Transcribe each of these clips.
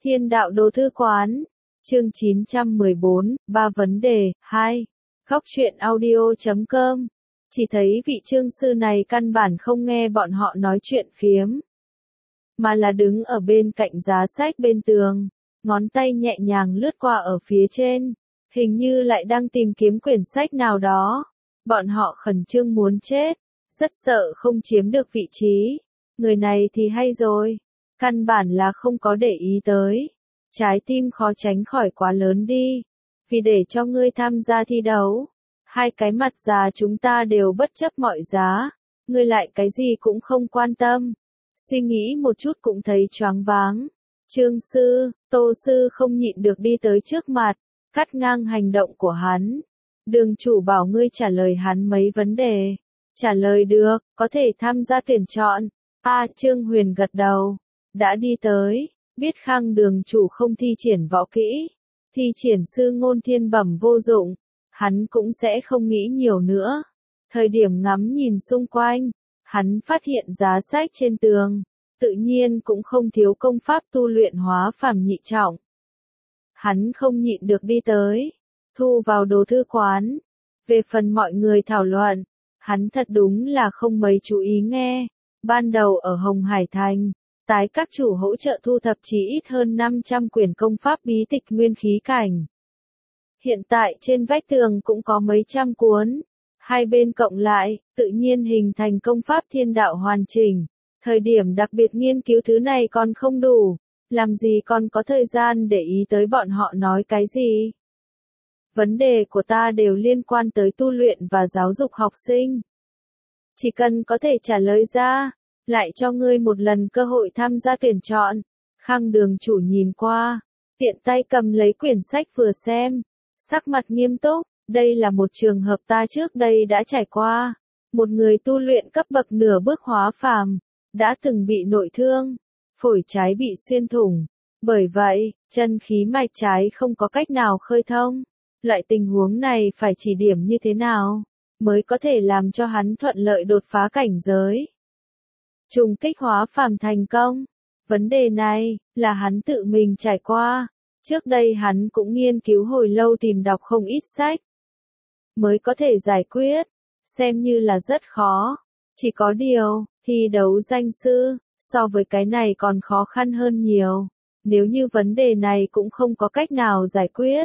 Thiên đạo đồ thư quán, chương 914, 3 vấn đề, 2. Góc truyện audio.com. Chỉ thấy vị chương sư này căn bản không nghe bọn họ nói chuyện phiếm, mà là đứng ở bên cạnh giá sách bên tường, ngón tay nhẹ nhàng lướt qua ở phía trên, hình như lại đang tìm kiếm quyển sách nào đó. Bọn họ khẩn trương muốn chết, rất sợ không chiếm được vị trí. Người này thì hay rồi, căn bản là không có để ý tới. Trái tim khó tránh khỏi quá lớn đi, vì để cho ngươi tham gia thi đấu. Hai cái mặt già chúng ta đều bất chấp mọi giá, ngươi lại cái gì cũng không quan tâm. Suy nghĩ một chút cũng thấy choáng váng. Trương sư, Tô sư không nhịn được đi tới trước mặt, cắt ngang hành động của hắn. Đường chủ bảo ngươi trả lời hắn mấy vấn đề. Trả lời được, có thể tham gia tuyển chọn. Trương Huyền gật đầu. Đã đi tới, biết Khang đường chủ không thi triển võ kỹ, thi triển sư ngôn thiên bẩm vô dụng, hắn cũng sẽ không nghĩ nhiều nữa. Thời điểm ngắm nhìn xung quanh, hắn phát hiện giá sách trên tường, tự nhiên cũng không thiếu công pháp tu luyện hóa phàm nhị trọng. Hắn không nhịn được đi tới, thu vào đồ thư quán. Về phần mọi người thảo luận, hắn thật đúng là không mấy chú ý nghe. Ban đầu ở Hồng Hải Thành, tái các chủ hỗ trợ thu thập chí ít hơn 500 quyển công pháp bí tịch nguyên khí cảnh. Hiện tại trên vách tường cũng có mấy trăm cuốn, hai bên cộng lại, tự nhiên hình thành công pháp thiên đạo hoàn chỉnh. Thời điểm đặc biệt nghiên cứu thứ này còn không đủ, làm gì còn có thời gian để ý tới bọn họ nói cái gì. Vấn đề của ta đều liên quan tới tu luyện và giáo dục học sinh. Chỉ cần có thể trả lời ra, lại cho ngươi một lần cơ hội tham gia tuyển chọn. Khang đường chủ nhìn qua, tiện tay cầm lấy quyển sách vừa xem, sắc mặt nghiêm túc. Đây là một trường hợp ta trước đây đã trải qua. Một người tu luyện cấp bậc nửa bước hóa phàm, đã từng bị nội thương, phổi trái bị xuyên thủng. Bởi vậy, chân khí mạch trái không có cách nào khơi thông. Loại tình huống này phải chỉ điểm như thế nào, mới có thể làm cho hắn thuận lợi đột phá cảnh giới. Trùng kích hóa phàm thành công. Vấn đề này, là hắn tự mình trải qua. Trước đây hắn cũng nghiên cứu hồi lâu tìm đọc không ít sách, mới có thể giải quyết. Xem như là rất khó. Chỉ có điều, thi đấu danh sư, so với cái này còn khó khăn hơn nhiều. Nếu như vấn đề này cũng không có cách nào giải quyết,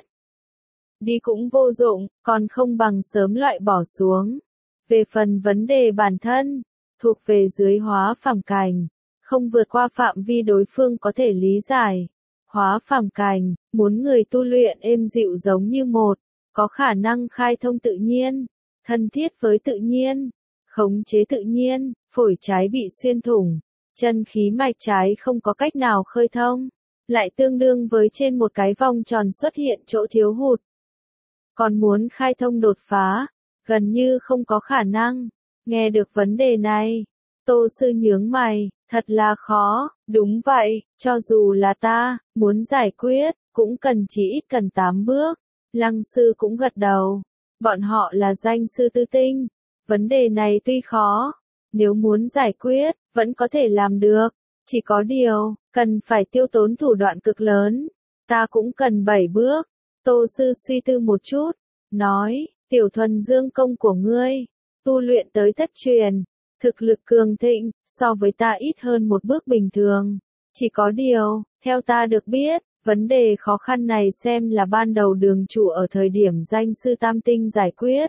đi cũng vô dụng, còn không bằng sớm loại bỏ xuống. Về phần vấn đề bản thân, thuộc về dưới hóa phàm cảnh, không vượt qua phạm vi đối phương có thể lý giải. Hóa phàm cảnh, muốn người tu luyện êm dịu giống như một, có khả năng khai thông tự nhiên, thân thiết với tự nhiên, khống chế tự nhiên, phổi trái bị xuyên thủng, chân khí mạch trái không có cách nào khơi thông, lại tương đương với trên một cái vòng tròn xuất hiện chỗ thiếu hụt. Còn muốn khai thông đột phá, gần như không có khả năng. Nghe được vấn đề này, Tô sư nhướng mày, thật là khó. Đúng vậy, cho dù là ta, muốn giải quyết, cũng cần chỉ ít cần 8 bước. Lăng sư cũng gật đầu. Bọn họ là danh sư tư tinh. Vấn đề này tuy khó, nếu muốn giải quyết, vẫn có thể làm được. Chỉ có điều, cần phải tiêu tốn thủ đoạn cực lớn. Ta cũng cần 7 bước. Tô sư suy tư một chút, nói, tiểu thuần dương công của ngươi, tu luyện tới thất truyền, thực lực cường thịnh, so với ta ít hơn một bước bình thường. Chỉ có điều, theo ta được biết, vấn đề khó khăn này xem là ban đầu đường chủ ở thời điểm danh sư tam tinh giải quyết.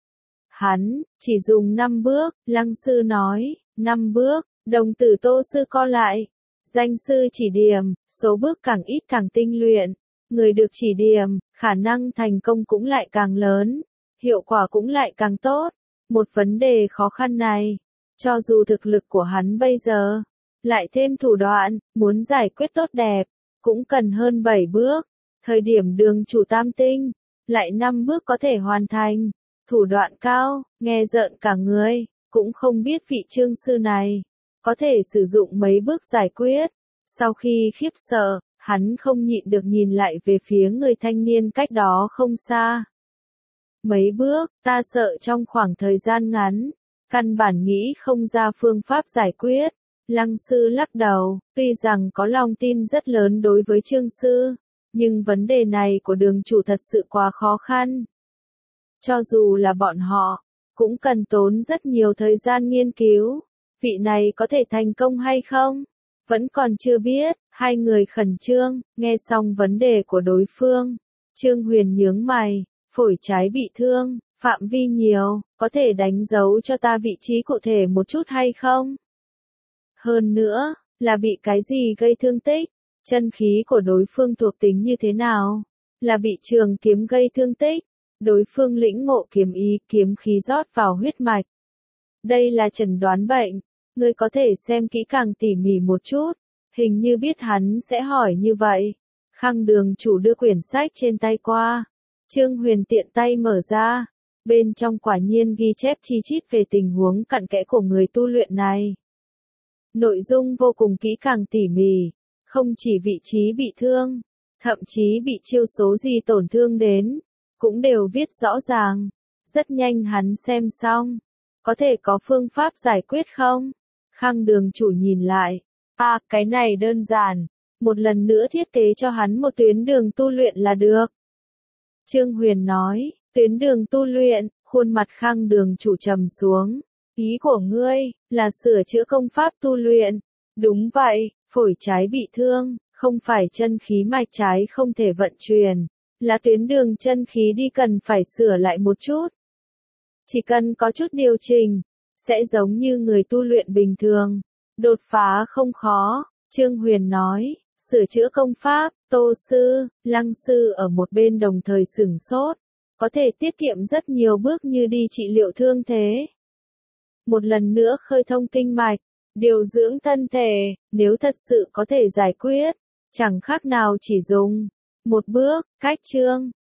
Hắn, chỉ dùng 5 bước, lăng sư nói, 5 bước, đồng tử Tô sư co lại. Danh sư chỉ điểm, số bước càng ít càng tinh luyện. Người được chỉ điểm, khả năng thành công cũng lại càng lớn, hiệu quả cũng lại càng tốt. Một vấn đề khó khăn này, cho dù thực lực của hắn bây giờ, lại thêm thủ đoạn, muốn giải quyết tốt đẹp, cũng cần hơn 7 bước. Thời điểm đường chủ tam tinh, lại 5 bước có thể hoàn thành. Thủ đoạn cao, nghe rợn cả người, cũng không biết vị trương sư này, có thể sử dụng mấy bước giải quyết. Sau khi khiếp sợ, hắn không nhịn được nhìn lại về phía người thanh niên cách đó không xa. Mấy bước, ta sợ trong khoảng thời gian ngắn, căn bản nghĩ không ra phương pháp giải quyết. Lăng sư lắc đầu, tuy rằng có lòng tin rất lớn đối với Trương sư, nhưng vấn đề này của đường chủ thật sự quá khó khăn. Cho dù là bọn họ, cũng cần tốn rất nhiều thời gian nghiên cứu, vị này có thể thành công hay không? Vẫn còn chưa biết, hai người khẩn trương, nghe xong vấn đề của đối phương. Trương Huyền nhướng mày, phổi trái bị thương, phạm vi nhiều, có thể đánh dấu cho ta vị trí cụ thể một chút hay không? Hơn nữa, là bị cái gì gây thương tích? Chân khí của đối phương thuộc tính như thế nào? Là bị trường kiếm gây thương tích? Đối phương lĩnh ngộ kiếm ý, kiếm khí rót vào huyết mạch. Đây là chẩn đoán bệnh, ngươi có thể xem kỹ càng tỉ mỉ một chút, hình như biết hắn sẽ hỏi như vậy. Khang đường chủ đưa quyển sách trên tay qua. Trương Huyền tiện tay mở ra. Bên trong quả nhiên ghi chép chi chít về tình huống cặn kẽ của người tu luyện này. Nội dung vô cùng kỹ càng tỉ mỉ, không chỉ vị trí bị thương, thậm chí bị chiêu số gì tổn thương đến, cũng đều viết rõ ràng. Rất nhanh hắn xem xong. Có thể có phương pháp giải quyết không? Khang đường chủ nhìn lại. Cái này đơn giản. Một lần nữa thiết kế cho hắn một tuyến đường tu luyện là được. Trương Huyền nói, tuyến đường tu luyện, khuôn mặt Khang đường chủ trầm xuống. Ý của ngươi, là sửa chữa công pháp tu luyện. Đúng vậy, phổi trái bị thương, không phải chân khí mạch trái không thể vận chuyển, là tuyến đường chân khí đi cần phải sửa lại một chút. Chỉ cần có chút điều chỉnh, sẽ giống như người tu luyện bình thường. Đột phá không khó, Trương Huyền nói, sửa chữa công pháp, Tô sư, Lăng sư ở một bên đồng thời sửng sốt, có thể tiết kiệm rất nhiều bước như đi trị liệu thương thế. Một lần nữa khơi thông kinh mạch, điều dưỡng thân thể, nếu thật sự có thể giải quyết, chẳng khác nào chỉ dùng một bước, cách chương.